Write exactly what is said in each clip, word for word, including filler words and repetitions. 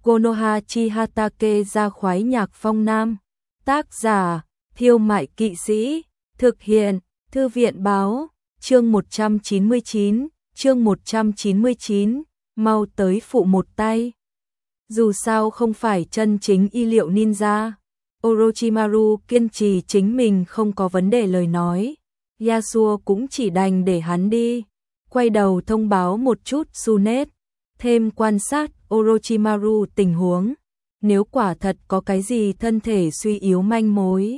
Konohachi Hatake ra khoái nhạc phong nam. Tác giả, Thiêu Mại Kỵ Sĩ, thực hiện, Thư viện báo, chương một trăm chín mươi chín, chương một trăm chín mươi chín, mau tới phụ một tay. Dù sao không phải chân chính y liệu ninja, Orochimaru kiên trì chính mình không có vấn đề lời nói, Yasuo cũng chỉ đành để hắn đi, quay đầu thông báo một chút Tsunade, thêm quan sát Orochimaru tình huống, nếu quả thật có cái gì thân thể suy yếu manh mối.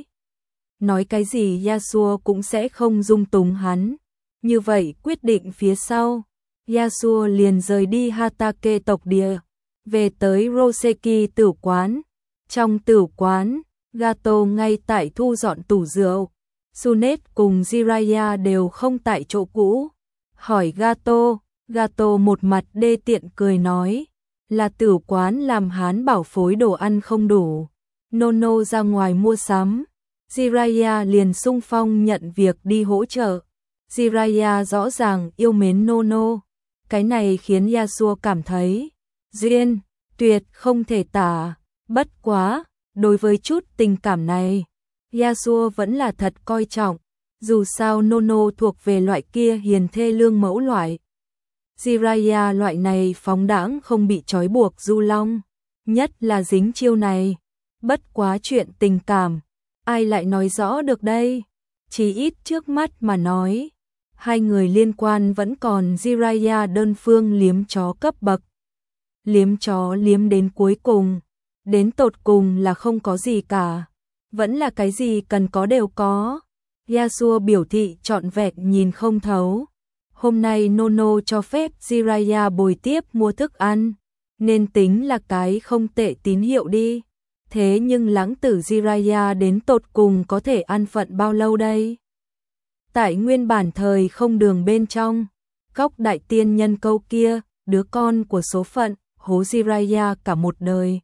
Nói cái gì Yasuo cũng sẽ không dung túng hắn, như vậy quyết định phía sau, Yasuo liền rời đi Hatake tộc địa, về tới Roseki tử quán. Trong tử quán, Gato ngay tại thu dọn tủ rượu, Tsunade cùng Jiraiya đều không tại chỗ cũ. Hỏi Gato, Gato một mặt đê tiện cười nói, là tử quán làm hán bảo phối đồ ăn không đủ, Nono ra ngoài mua sắm. Jiraiya liền xung phong nhận việc đi hỗ trợ. Jiraiya rõ ràng yêu mến Nono, cái này khiến Yasuo cảm thấy duyên tuyệt không thể tả. Bất quá, đối với chút tình cảm này, Yasuo vẫn là thật coi trọng, dù sao Nono thuộc về loại kia hiền thê lương mẫu loại. Jiraiya loại này phóng đãng không bị trói buộc du long, nhất là dính chiêu này. Bất quá chuyện tình cảm, ai lại nói rõ được đây? Chỉ ít trước mắt mà nói, hai người liên quan vẫn còn Jiraiya đơn phương liếm chó cấp bậc. Liếm chó liếm đến cuối cùng, đến tột cùng là không có gì cả, vẫn là cái gì cần có đều có. Yasuo biểu thị trọn vẹn nhìn không thấu. Hôm nay Nono cho phép Jiraiya bồi tiếp mua thức ăn, nên tính là cái không tệ tín hiệu đi. Thế nhưng lãng tử Jiraiya đến tột cùng có thể ăn phận bao lâu đây? Tại nguyên bản thời không đường bên trong, Cóc đại tiên nhân câu kia, đứa con của số phận, hố Jiraiya cả một đời,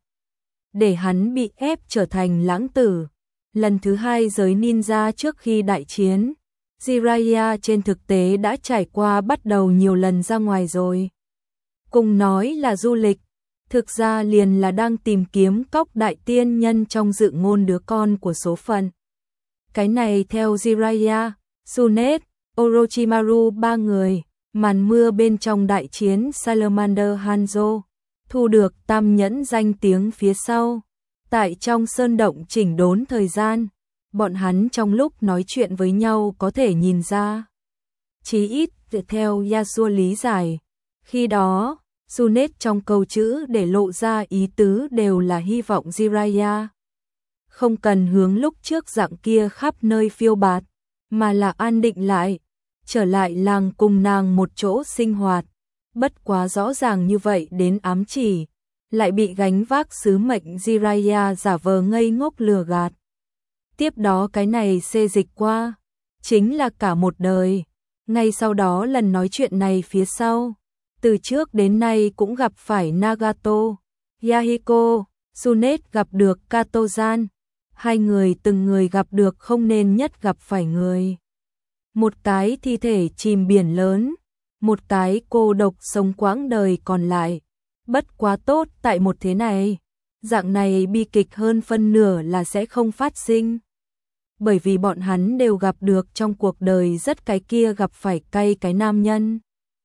để hắn bị ép trở thành lãng tử. Lần thứ hai giới ninja trước khi đại chiến, Jiraiya trên thực tế đã trải qua bắt đầu nhiều lần ra ngoài rồi. Cùng nói là du lịch, thực ra liền là đang tìm kiếm Cóc đại tiên nhân trong dự ngôn đứa con của số phận. Cái này theo Jiraiya, Tsunade, Orochimaru ba người, màn mưa bên trong đại chiến Salamander Hanzo, thu được tam nhẫn danh tiếng phía sau. Tại trong sơn động chỉnh đốn thời gian, bọn hắn trong lúc nói chuyện với nhau có thể nhìn ra. Chí ít theo Yasuo lý giải, khi đó, Tsunade trong câu chữ để lộ ra ý tứ đều là hy vọng Jiraiya không cần hướng lúc trước dạng kia khắp nơi phiêu bạt, mà là an định lại, trở lại làng cùng nàng một chỗ sinh hoạt. Bất quá rõ ràng như vậy đến ám chỉ, lại bị gánh vác sứ mệnh Jiraiya giả vờ ngây ngốc lừa gạt. Tiếp đó cái này xê dịch qua, chính là cả một đời. Ngay sau đó lần nói chuyện này phía sau, từ trước đến nay cũng gặp phải Nagato, Yahiko, Tsunade gặp được Kato-san. Hai người từng người gặp được không nên nhất gặp phải người. Một cái thi thể chìm biển lớn, một cái cô độc sống quãng đời còn lại. Bất quá tốt tại một thế này, dạng này bi kịch hơn phân nửa là sẽ không phát sinh. Bởi vì bọn hắn đều gặp được trong cuộc đời rất cái kia gặp phải cay cái nam nhân.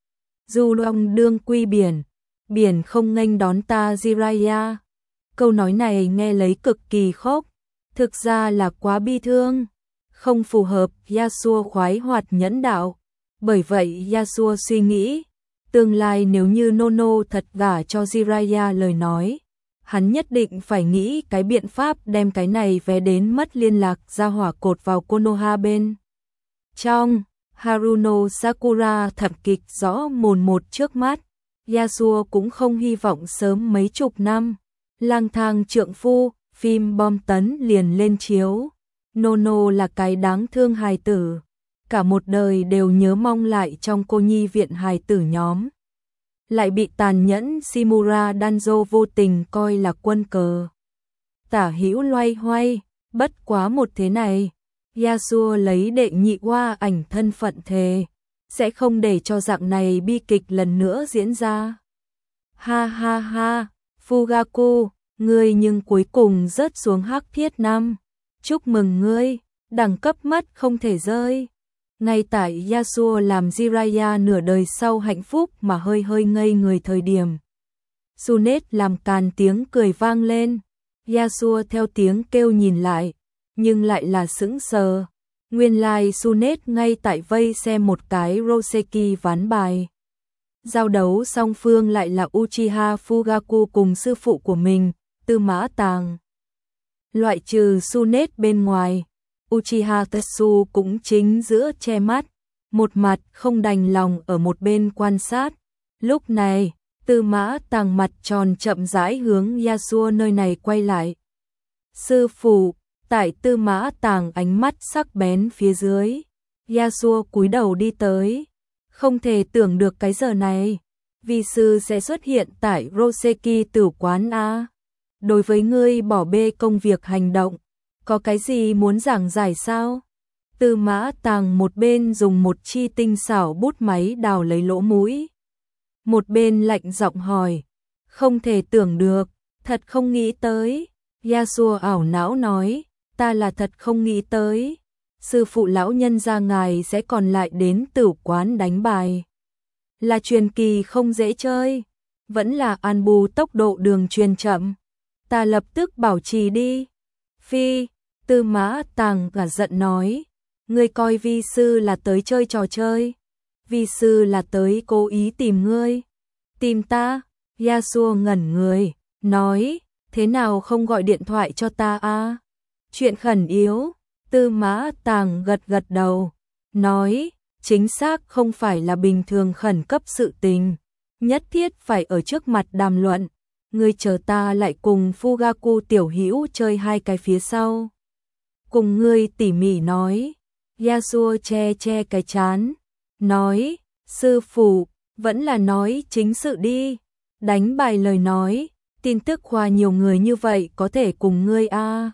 Du long đương quy biển, biển không nghênh đón ta Jiraiya. Câu nói này nghe lấy cực kỳ khóc, thực ra là quá bi thương, không phù hợp Yasuo khoái hoạt nhẫn đạo. Bởi vậy Yasuo suy nghĩ, tương lai nếu như Nono thật gả cho Jiraiya lời nói, hắn nhất định phải nghĩ cái biện pháp đem cái này vé đến mất liên lạc ra hỏa cột vào Konoha bên trong. Haruno Sakura thập kịch rõ mồn một trước mắt, Yasuo cũng không hy vọng sớm mấy chục năm. Lang thang trượng phu, phim bom tấn liền lên chiếu. Nono là cái đáng thương hài tử, cả một đời đều nhớ mong lại trong cô nhi viện hài tử nhóm. Lại bị tàn nhẫn Shimura Danzo vô tình coi là quân cờ. Tả hữu loay hoay, bất quá một thế này, Yasuo lấy đệ nhị hoa ảnh thân phận thề, sẽ không để cho dạng này bi kịch lần nữa diễn ra. Ha ha ha, Fugaku, ngươi nhưng cuối cùng rớt xuống hắc thiết năm. Chúc mừng ngươi, đẳng cấp mất không thể rơi. Ngay tại Yasuo làm Jiraiya nửa đời sau hạnh phúc mà hơi hơi ngây người thời điểm. Sunet làm càn tiếng cười vang lên. Yasuo theo tiếng kêu nhìn lại, nhưng lại là sững sờ. Nguyên lai Sunet ngay tại vây xem một cái Roseki ván bài. Giao đấu song phương lại là Uchiha Fugaku cùng sư phụ của mình, Tư Mã Tàng. Loại trừ Sunet bên ngoài, Uchiha Tetsu cũng chính giữa che mắt, một mặt không đành lòng ở một bên quan sát. Lúc này, Tư Mã Tàng mặt tròn chậm rãi hướng Yasuo nơi này quay lại. Sư phụ, tại Tư Mã Tàng ánh mắt sắc bén phía dưới, Yasuo cúi đầu đi tới. Không thể tưởng được cái giờ này, vi sư sẽ xuất hiện tại Roseki tử quán a. Đối với ngươi bỏ bê công việc hành động, có cái gì muốn giảng giải sao? Tư Mã Tàng một bên dùng một chi tinh xảo bút máy đào lấy lỗ mũi, một bên lạnh giọng hỏi. Không thể tưởng được, thật không nghĩ tới. Yasuo ảo não nói, ta là thật không nghĩ tới. Sư phụ lão nhân gia ngài sẽ còn lại đến tử quán đánh bài. Là truyền kỳ không dễ chơi, vẫn là an bù tốc độ đường truyền chậm. Ta lập tức bảo trì đi. Phi, Tư Mã Tàng cả giận nói, ngươi coi vi sư là tới chơi trò chơi. Vi sư là tới cố ý tìm ngươi. Tìm ta? Yasuo ngẩn người, nói, thế nào không gọi điện thoại cho ta a? Chuyện khẩn yếu. Tư Mã Tàng gật gật đầu, nói, chính xác không phải là bình thường khẩn cấp sự tình, nhất thiết phải ở trước mặt đàm luận. Ngươi chờ ta lại cùng Fugaku tiểu hữu chơi hai cái phía sau. Cùng ngươi tỉ mỉ nói. Yasuo che che cái chán, nói, sư phụ, vẫn là nói chính sự đi. Đánh bài lời nói, tin tức khoa nhiều người như vậy có thể cùng ngươi a. À.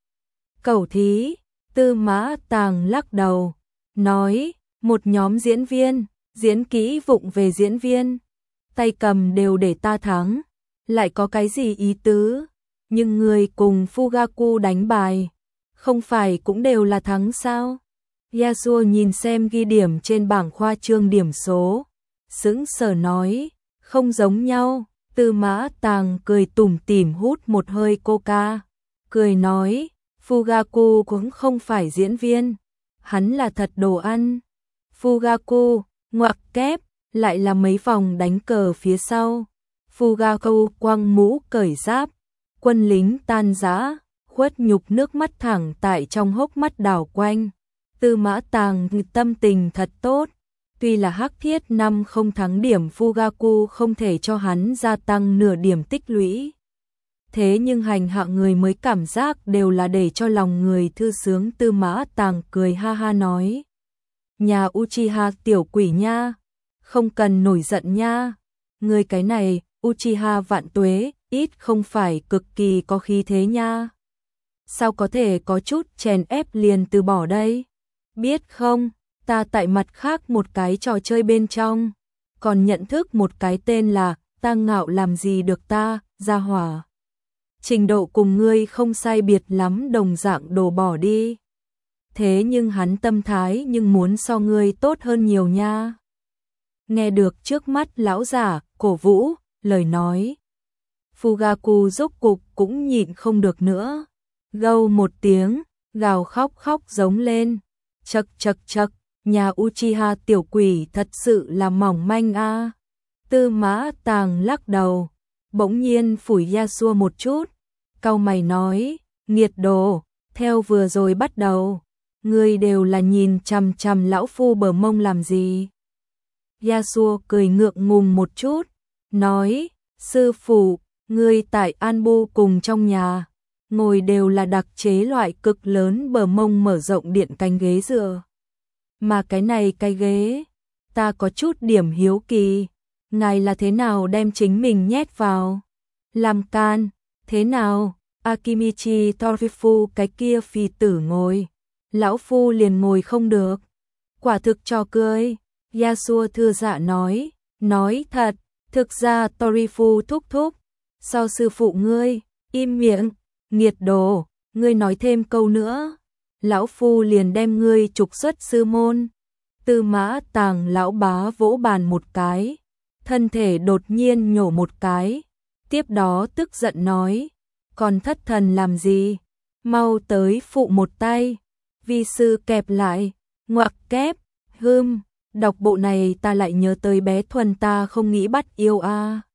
Cẩu thí. Tư Mã Tàng lắc đầu, nói, một nhóm diễn viên, diễn kỹ vụng về diễn viên, tay cầm đều để ta thắng, lại có cái gì ý tứ? Nhưng người cùng Fugaku đánh bài, không phải cũng đều là thắng sao? Yasuo nhìn xem ghi điểm trên bảng khoa trương điểm số, sững sờ nói, không giống nhau. Tư Mã Tàng cười tủm tỉm hút một hơi coca, cười nói, Fugaku cũng không phải diễn viên, hắn là thật đồ ăn. Fugaku, ngoặc kép, lại là mấy vòng đánh cờ phía sau. Fugaku quăng mũ cởi giáp, quân lính tan rã, khuất nhục nước mắt thẳng tại trong hốc mắt đảo quanh. Tư Mã Tàng tâm tình thật tốt, tuy là hắc thiết năm không thắng điểm Fugaku không thể cho hắn gia tăng nửa điểm tích lũy. Thế nhưng hành hạ người mới cảm giác đều là để cho lòng người thư sướng. Tư Mã Tàng cười ha ha nói, nhà Uchiha tiểu quỷ nha, không cần nổi giận nha. Người cái này, Uchiha vạn tuế, ít không phải cực kỳ có khí thế nha. Sao có thể có chút chèn ép liền từ bỏ đây? Biết không, ta tại mặt khác một cái trò chơi bên trong, còn nhận thức một cái tên là ta ngạo làm gì được ta, gia hỏa. Trình độ cùng ngươi không sai biệt lắm, đồng dạng đồ bỏ đi. Thế nhưng hắn tâm thái nhưng muốn so ngươi tốt hơn nhiều nha. Nghe được trước mắt lão giả cổ vũ lời nói, Fugaku rốt cục cũng nhịn không được nữa, gâu một tiếng, gào khóc khóc giống lên, chậc chậc chậc, nhà Uchiha tiểu quỷ thật sự là mỏng manh a. À. Tư Mã Tàng lắc đầu, bỗng nhiên phủi Yasuo một chút, cau mày nói, nghiệt đồ, theo vừa rồi bắt đầu, ngươi đều là nhìn chằm chằm lão phu bờ mông làm gì? Yasuo cười ngượng ngùng một chút, nói, sư phụ, ngươi tại Anbu cùng trong nhà, ngồi đều là đặc chế loại cực lớn bờ mông mở rộng điện cánh ghế dựa. Mà cái này cái ghế, ta có chút điểm hiếu kỳ, ngài là thế nào đem chính mình nhét vào? Làm can, thế nào? Akimichi Torifu cái kia phi tử ngồi, lão phu liền ngồi không được. Quả thực trò cười. Yasuo thưa dạ nói, nói thật, thực ra Torifu thúc thúc, so sư phụ ngươi, im miệng, nghiệt đồ, ngươi nói thêm câu nữa, lão phu liền đem ngươi trục xuất sư môn. Tư Mã Tàng lão bá vỗ bàn một cái, thân thể đột nhiên nhổ một cái, tiếp đó tức giận nói, còn thất thần làm gì, mau tới phụ một tay. Vi sư kẹp lại, ngoặc kép, hưm, đọc bộ này ta lại nhớ tới bé Thuần ta không nghĩ bắt yêu a. À.